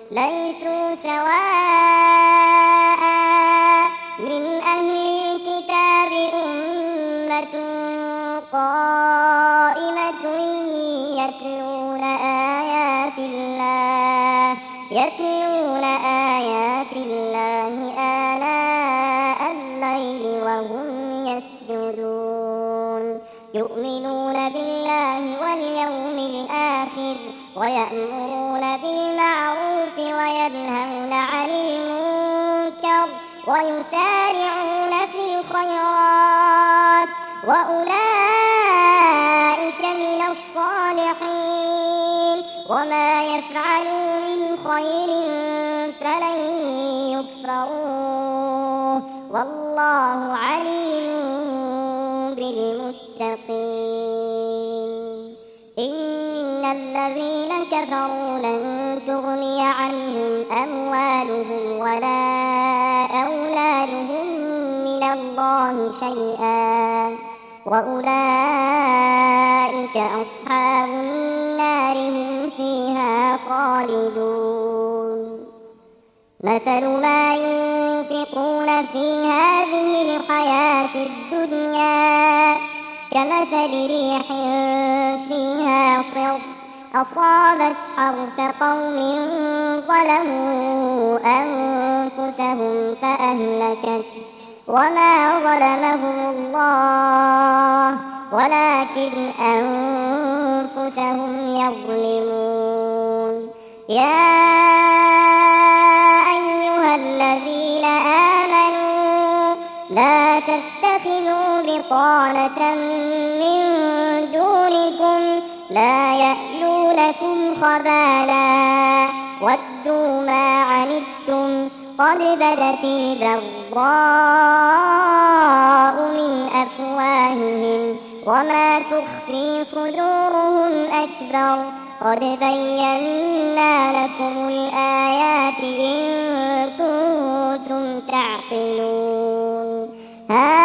ليسوا سواء من أهل الكتاب أمة قائمة يتلون آيات الله آلاء الليل وهم يسجدون يؤمنون بالله واليوم الآخر ويأمرون بالمعروف وينهون عن المنكر ويسارعون في الخيرات وأولئك من الصالحين وما يفعلوا من خير فلن يكفروه والله عليم بالمتقين. إن الذين كفروا لن تغني عنهم أموالهم ولا أولادهم من الله شيئا وأولئك أصحاب النار هم فيها خالدون. مثل ما ينفقون في هذه الحياة الدنيا كمثل ريح فيها صر أصابت حرث قوم ظلموا أنفسهم فأهلكته وما ظلمهم الله ولكن أنفسهم يظلمون. يا أيها الذين آمنوا لا تتخذوا بطانة من دونكم لا يألونكم خبالا ودوا ما عنتم قد بدت البغضاء من أفواههم وما تخفي صدورهم أكبر قد بينا لكم الآيات إن كنتم تعقلون. ها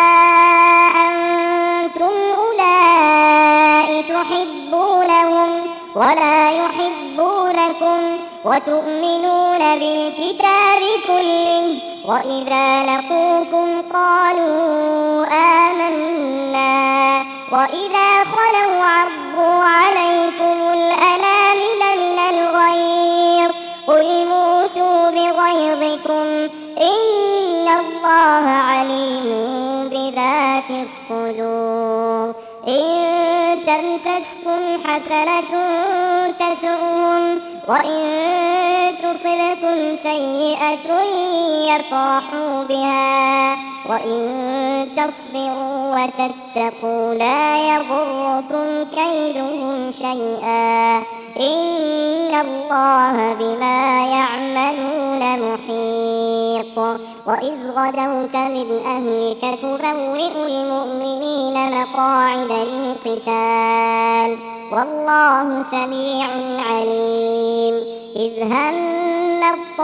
أنتم أولئك تحبونهم ولا يحبونكم وتؤمنون بالكتاب كله وإذا لقوكم قالوا آمنا وإذا خلوا عضوا عليكم الأنامل من الغيظ قل موتوا بغيظكم إن الله عليم بذات الصدور. إن تمسسكم حسنة تسؤهم وإن تصبكم سيئة يفرحوا بها وإن تصبروا وتتقوا لا يضركم كيدهم شيئا إن الله بما يعملون محيط. وإذ غدوت من أهلك تبوئ المؤمنين مقاعد للقتال والله سميع عليم. إذ هم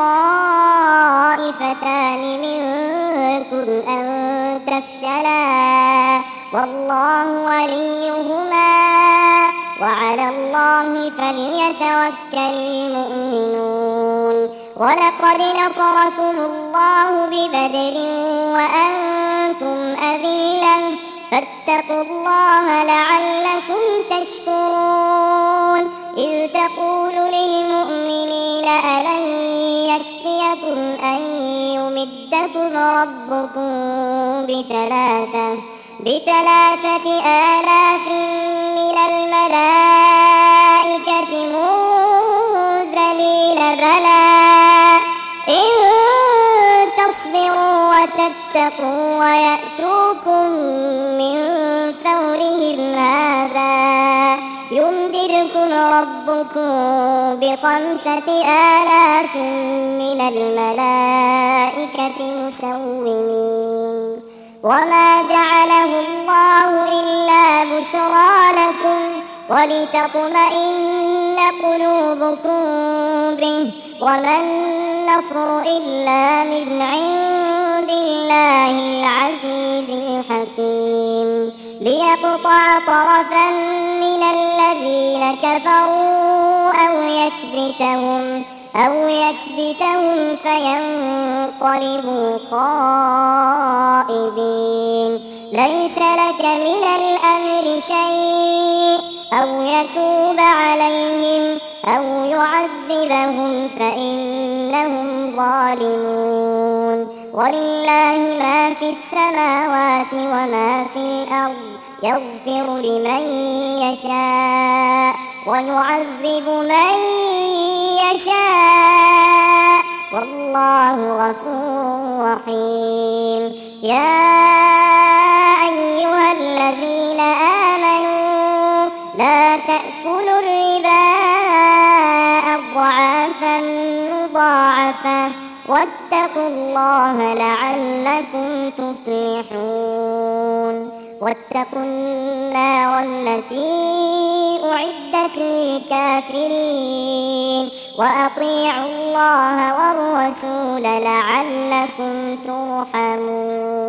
الطائفتان منكم أن تفشلا والله وليهما وعلى الله فليتوكل المؤمنون. ولقد نصركم الله ببدر وأنتم أذلة فاتقوا الله لعلكم تشكرون. إذ تقول للمؤمنين ألن يكفيكم أن يمدكم ربكم بثلاثة آلاف من الملائكة منزلين بلى إن تصبروا وتتقوا ويأتوكم من فورهم هذا يمددكم ربكم ب5,000 من الملائكة مسومين. وما جعله الله إلا بشرى لكم ولتطمئن قلوبكم به وما النصر إلا من عند الله العزيز الحكيم. ليقطع طرفا من الذين كفروا أو يكبتهم أو يكبتهم فينقلبوا خائبين. ليس لك من الأمر شيء أو يتوب عليهم أو يعذبهم فإنهم ظالمون. ولله ما في السماوات وما في الأرض يغفر لمن يشاء ويعذب من يشاء والله غفور رحيم. يا أيها الذين آمنوا لا تأكلوا الربا أضعافا مضاعفة واتقوا الله لعلكم تفلحون. واتقوا النار التي أعدت للكافرين وأطيعوا الله والرسول لعلكم ترحمون.